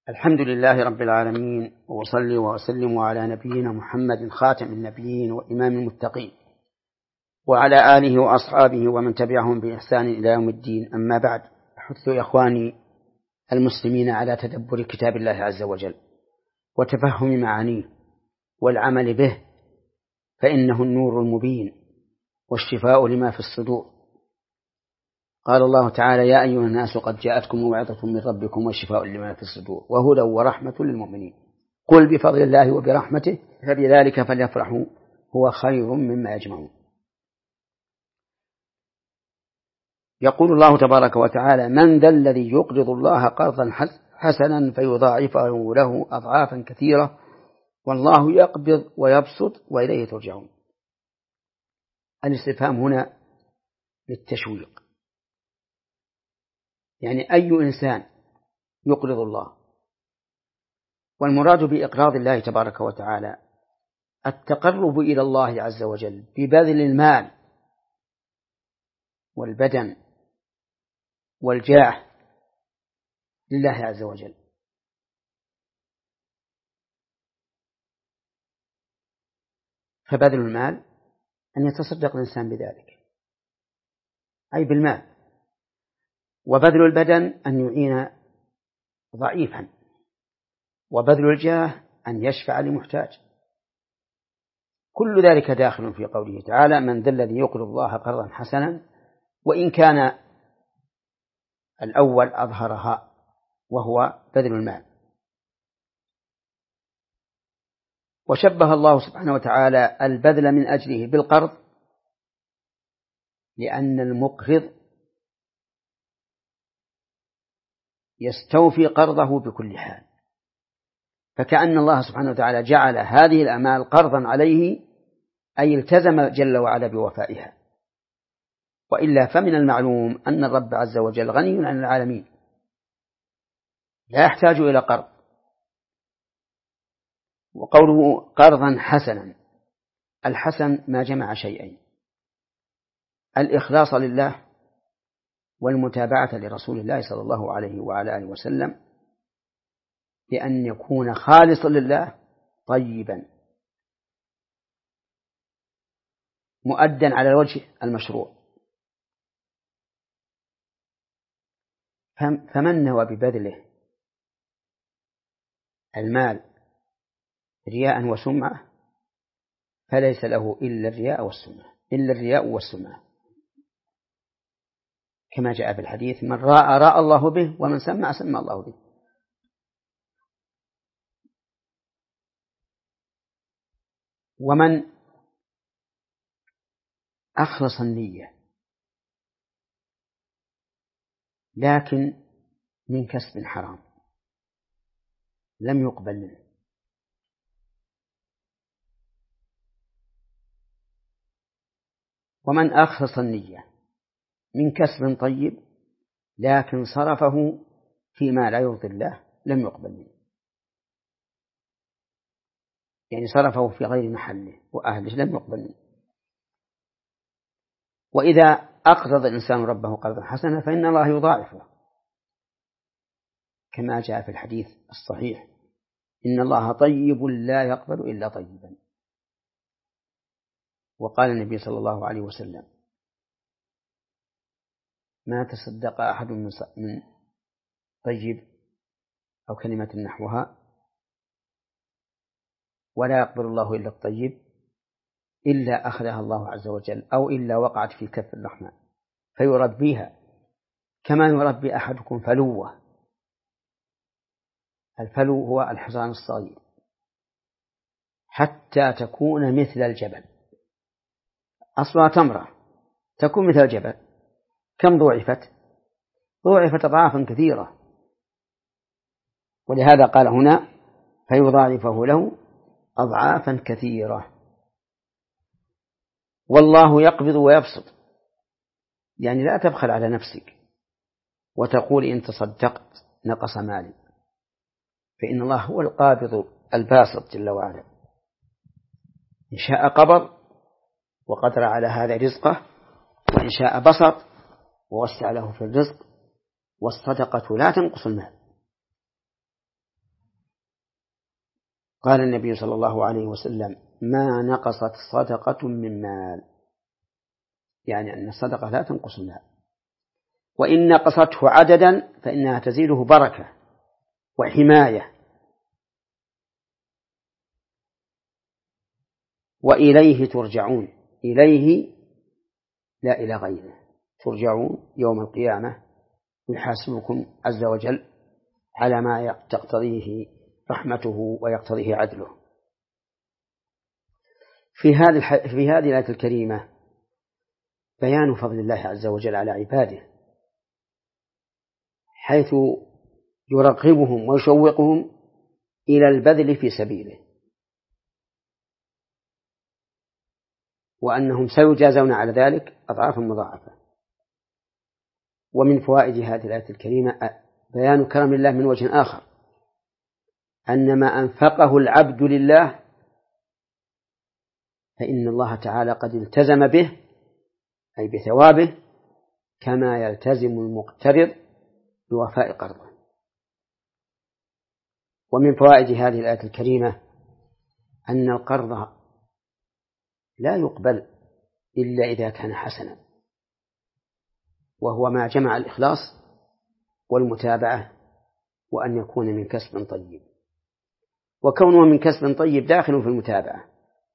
الحمد لله رب العالمين، وصلي وأسلم على نبينا محمد خاتم النبيين وإمام المتقين، وعلى آله وأصحابه ومن تبعهم بإحسان إلى يوم الدين. أما بعد، أحث إخواني المسلمين على تدبر كتاب الله عز وجل وتفهم معانيه والعمل به، فإنه النور المبين والشفاء لما في الصدور. قال الله تعالى: يا أيها الناس قد جاءتكم موعظة من ربكم وشفاء لما في الصدور وهدى ورحمة للمؤمنين. قل بفضل الله وبرحمته فبذلك فليفرحوا هو خير مما يجمعون. يقول الله تبارك وتعالى: من ذا الذي يقرض الله قرضا حسنا فيضاعفه له أضعافا كثيرة والله يقبض ويبسط وإليه ترجعون. الاستفهام هنا للتشويق، يعني أي إنسان يقرض الله؟ والمراد بإقراض الله تبارك وتعالى التقرب إلى الله عز وجل ببذل المال والبدن والجاه لله عز وجل. فبذل المال أن يتصدق الإنسان بذلك أي بالمال، وبذل البدن أن يعين ضعيفا، وبذل الجاه أن يشفع لمحتاج. كل ذلك داخل في قوله تعالى: من ذا الذي يقرض الله قرضا حسنا، وإن كان الأول أظهرها وهو بذل المال. وشبه الله سبحانه وتعالى البذل من أجله بالقرض، لأن المقرض يستوفي قرضه بكل حال، فكأن الله سبحانه وتعالى جعل هذه الأعمال قرضا عليه، أي التزم جل وعلا بوفائها. وإلا فمن المعلوم أن الرب عز وجل غني عن العالمين لا يحتاج إلى قرض. وقوله قرضا حسنا، الحسن ما جمع شيئين: الإخلاص لله والمتابعة لرسول الله صلى الله عليه وعلى آله وسلم، بأن يكون خالصا لله طيبا مؤدا على الوجه المشروع. فمن نوى ببذله المال رياء وسمعة فليس له إلا الرياء والسمعة، كما جاء في الحديث: من راى راى الله به، ومن سمع سمع الله به. ومن أخلص النية لكن من كسب حرام لم يقبل منه. ومن أخلص النية من كسب طيب لكن صرفه فيما لا يرضي الله لم يقبل منه، يعني صرفه في غير محله وأهله لم يقبل منه. وإذا أقرض الإنسان ربه قرضا حسنا فإن الله يضاعفه، كما جاء في الحديث الصحيح: إن الله طيب لا يقبل إلا طيبا. وقال النبي صلى الله عليه وسلم: ما تصدق أحد من طيب أو كلمة نحوها ولا يقبل الله إلا الطيب إلا أخذها الله عز وجل، أو إلا وقعت في كف الرحمن فيربيها كما يربي أحدكم فلوة. الفلو هو الحصان الصغير حتى تكون مثل الجبل، أصلها تمرة تكون مثل الجبل. كم ضعفت أضعافا كثيرة. ولهذا قال هنا: فيضاعفه له أضعافا كثيرة. والله يقبض ويبسط، يعني لا تبخل على نفسك وتقول إن تصدقت نقص مالي، فإن الله هو القابض الباسط جل وعلا. إن شاء قبض وقدر على هذا رزقه، وإن شاء بسط ووسع له في الرزق. والصدقة لا تنقص المال. قال النبي صلى الله عليه وسلم: ما نقصت صدقة من مال، يعني أن الصدقة لا تنقص المال، وإن نقصته عددا فإنها تزيده بركة وحماية. وإليه ترجعون، إليه لا إلى غيره، ترجعون يوم القيامة يحاسبكم عز وجل على ما تقتضيه رحمته ويقتضيه عدله. في هذه الآية الكريمة بيان فضل الله عز وجل على عباده، حيث يرغبهم ويشوقهم إلى البذل في سبيله، وأنهم سيجازون على ذلك أضعافا مضاعفة. ومن فوائد هذه الآية الكريمة بيان كرم الله من وجه آخر، أن ما أنفقه العبد لله فإن الله تعالى قد التزم به، أي بثوابه، كما يلتزم المقترض بوفاء قرضه. ومن فوائد هذه الآية الكريمة أن القرض لا يقبل إلا إذا كان حسنا، وهو ما جمع الإخلاص والمتابعة، وأن يكون من كسب طيب، وكونه من كسب طيب داخل في المتابعة.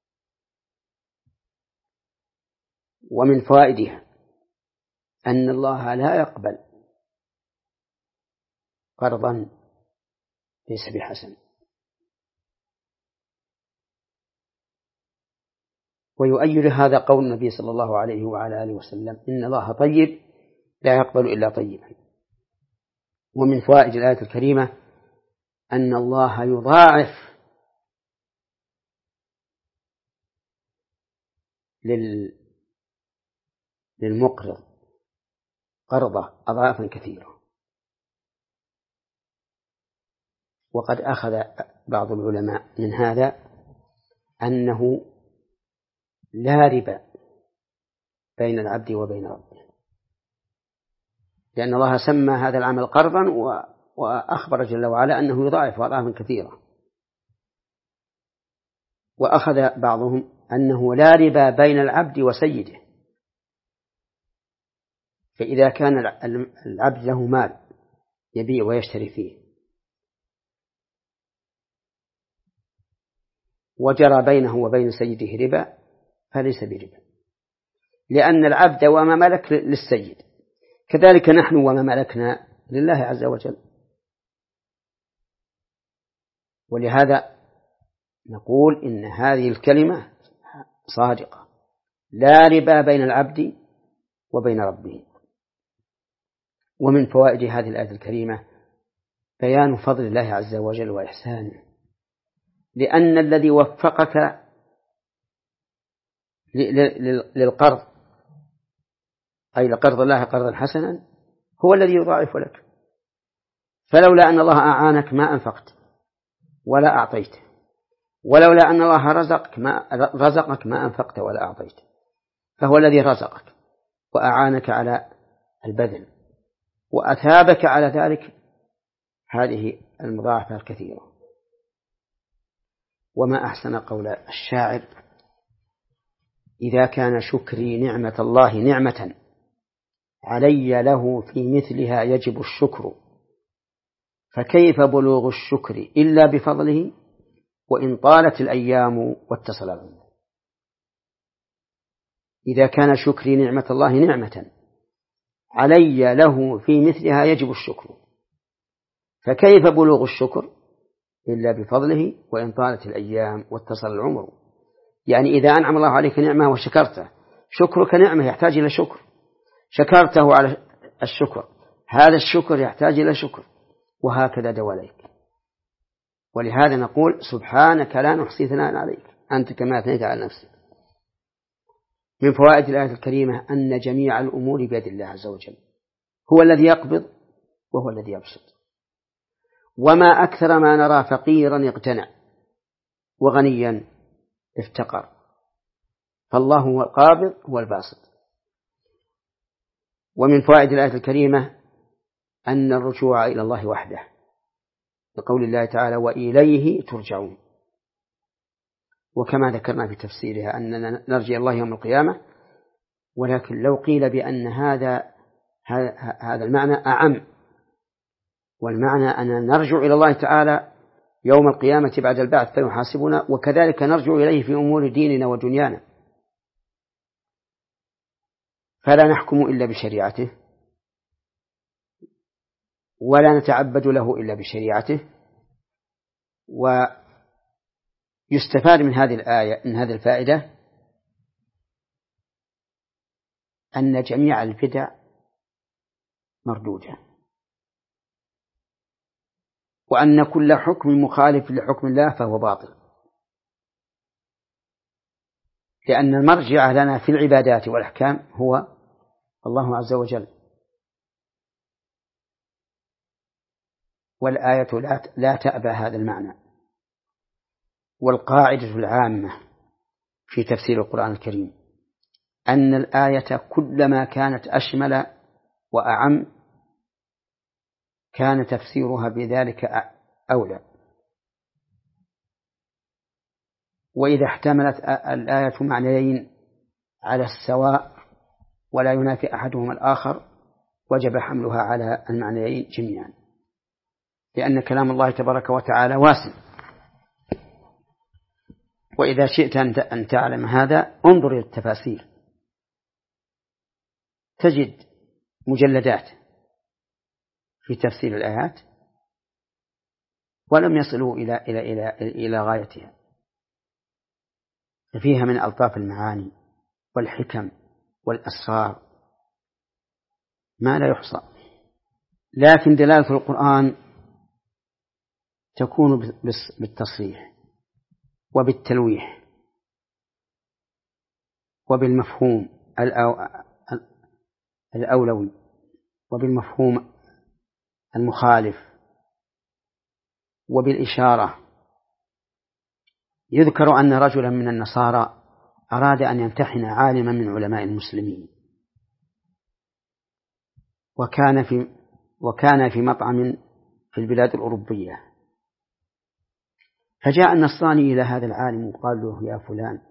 ومن فوائدها أن الله لا يقبل قرضا ليس بحسن. ويؤيد هذا قول النبي صلى الله عليه وعلى آله وسلم: إن الله طيب لا يقبل إلا طيبا. ومن فوائد الآية الكريمة أن الله يضاعف للمقرض قرضه أضعافا كثيرة. وقد أخذ بعض العلماء من هذا أنه لا ربا بين العبد وبين ربه، لأن الله سمى هذا العمل قرضا وأخبر جل وعلا أنه يضاعف أضعافا كثيرة. وأخذ بعضهم أنه لا ربا بين العبد وسيده، فإذا كان العبد له مال يبيع ويشتري فيه وجرى بينه وبين سيده ربا فليس بربا، لأن العبد وما ملك للسيد، كذلك نحن وما ملكنا لله عز وجل. ولهذا نقول إن هذه الكلمة صادقة: لا ربا بين العبد وبين ربه. ومن فوائد هذه الآية الكريمة بيان فضل الله عز وجل وإحسانه، لأن الذي وفقك للقرض، أي لقرض الله قرضا حسنا، هو الذي يضاعف لك. فلولا أن الله أعانك ما أنفقت ولا أعطيت، ولولا أن الله رزقك ما أنفقت ولا أعطيت، فهو الذي رزقك وأعانك على البذل وأثابك على ذلك هذه المضاعفة الكثيرة. وما أحسن قول الشاعر: إذا كان شكري نعمة الله نعمة علي له في مثلها يجب الشكر، فكيف بلوغ الشكر إلا بفضله وإن طالت الأيام واتصل العمر. إذا كان شكري نعمة الله نعمة علي له في مثلها يجب الشكر، فكيف بلوغ الشكر إلا بفضله وإن طالت الأيام واتصل العمر. يعني إذا أنعم الله عليك نعمة وشكرته، شكرك نعمة يحتاج إلى شكر، شكرته على الشكر، هذا الشكر يحتاج إلى شكر، وهكذا دواليك. ولهذا نقول: سبحانك لا نحصي ثناء عليك أنت كما أثنيت على نفسك. من فوائد الآية الكريمة أن جميع الأمور بيد الله عز وجل، هو الذي يقبض وهو الذي يبسط. وما أكثر ما نرى فقيرا اقتنع وغنيا افتقر، فالله هو القابض هو الباسط. ومن فوائد الآية الكريمة أن الرجوع إلى الله وحده، بقول الله تعالى: وإليه ترجعون. وكما ذكرنا في تفسيرها أننا نرجي الله يوم القيامة، ولكن لو قيل بأن هذا المعنى أعم، والمعنى أننا نرجع إلى الله تعالى يوم القيامة بعد البعث فيحاسبنا، وكذلك نرجع إليه في أمور ديننا ودنيانا، فلا نحكم إلا بشريعته ولا نتعبد له إلا بشريعته. ويستفاد من هذه الآية، من هذه الفائدة، أن جميع البدع مردودة، وأن كل حكم مخالف لحكم الله فهو باطل، لأن المرجع لنا في العبادات والأحكام هو الله عز وجل. والآية لا تأبى هذا المعنى. والقاعدة العامة في تفسير القرآن الكريم أن الآية كلما كانت أشمل وأعم كان تفسيرها بذلك أولى. وإذا احتملت الآية معنيين على السواء ولا ينافي أحدهما الآخر وجب حملها على المعنيين جميعا، لأن كلام الله تبارك وتعالى واسع. وإذا شئت أن تعلم هذا انظر إلى التفاسير، تجد مجلدات في تفسير الآيات ولم يصلوا إلى غايتها، فيها من ألطاف المعاني والحكم والأسرار ما لا يحصى. لكن دلالة القرآن تكون بالتصريح وبالتلويح وبالمفهوم الأولوي وبالمفهوم المخالف وبالإشارة. يذكر أن رجلا من النصارى أراد أن يمتحن عالما من علماء المسلمين، وكان في مطعم في البلاد الأوروبية، فجاء النصراني إلى هذا العالم وقال له: يا فلان،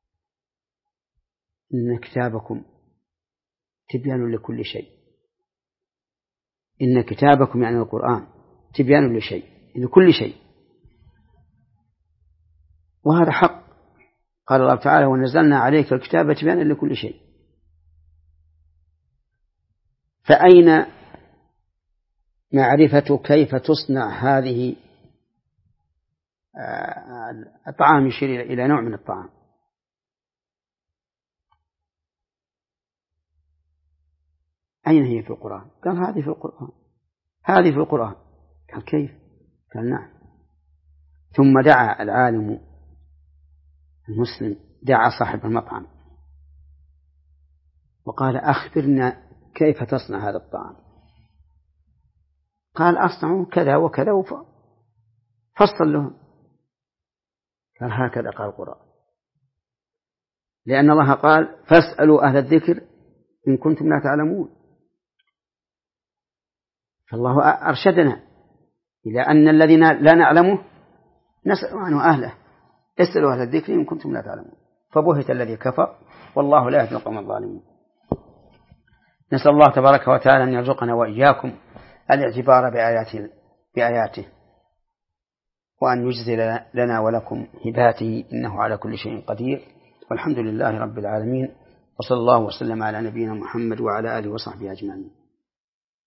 إن كتابكم تبيان لكل شيء، إن كتابكم يعني القرآن تبيان لكل شيء، وهذا حق. قال الله تعالى: ونزلنا عليك الكتاب تبيانا لكل شيء. فأين معرفة كيف تصنع هذه الطعام؟ يشير إلى نوع من الطعام. أين هي في القرآن؟ قال: هذه في القرآن، هذه في القرآن. قال: كيف؟ قال: نعم. ثم دعا العالم المسلم، دعا صاحب المطعم وقال: أخبرنا كيف تصنع هذا الطعام. قال: أصنع كذا وكذا، فصل لهم. قال: هكذا قال القرآن، لأن الله قال: فاسألوا أهل الذكر إن كنتم لا تعلمون. فالله أرشدنا إلى أن الذين لا نعلمه نسأل عنه أهله، اسألوا أهل الذكر إن كنتم لا تعلمون. فبهت الذي كفر والله لا يهدي القوم الظالمين. نسأل الله تبارك وتعالى أن يرزقنا وإياكم الاعتبار بآياته وأن يجزل لنا ولكم هباته، إنه على كل شيء قدير. والحمد لله رب العالمين، وصلى الله وسلم على نبينا محمد وعلى آله وصحبه أجمعين.